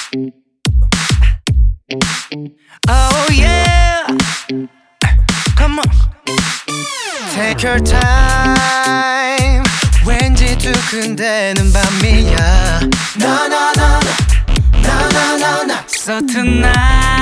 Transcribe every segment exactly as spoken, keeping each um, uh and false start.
Oh yeah, come on. Take your time. 왠지 두근대는 밤이야. No no no no no no no. So tonight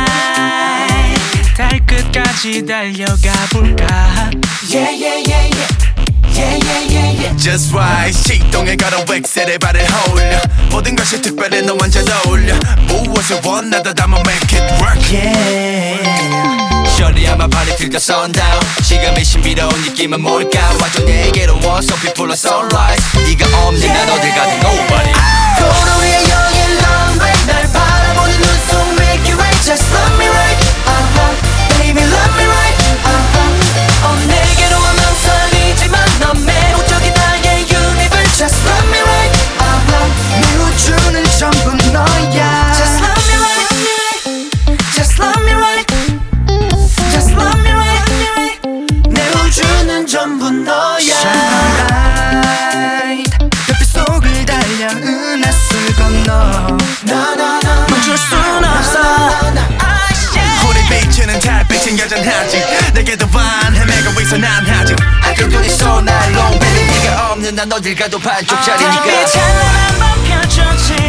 달 끝까지 달려가 볼까? Yeah yeah yeah yeah. Yeah, yeah, yeah, yeah. Just right 시동에 걸어 웩셀에 발을 홀려 모든 것이 특별해 너와 잘 어울려 무엇을 원하다 담아 make it work Yeah. Shorty 아마 party till the sundown 시간의 신비로운 느낌은 뭘까 완전 내게로 와서 people are sunrise 네가 없는 난 어딜 가든 nobody 코너 위에 여기 long way 날 바라보는 눈속 make it right Just love me right uh-huh. Baby love me right uh-huh. 어 내게로 오면 설리지만 넌 매혹적인 나의 universe Just love me right uh-huh. 내 우주는 전부 너야 Just love me right Just love me right Just love me right 내 우주는 전부 너야 Shine bright 별빛 속을 달려 은하수를 건너 No no no 멈출 순 없어 우리 빛은 달빛은 여전하지 내게도 반 헤매고 있어 난 아직 아껴둔 이 so not alone baby 네가 없는 난 어딜 가도 반쪽짜리니까 빛 찬란한 밤 펼쳐질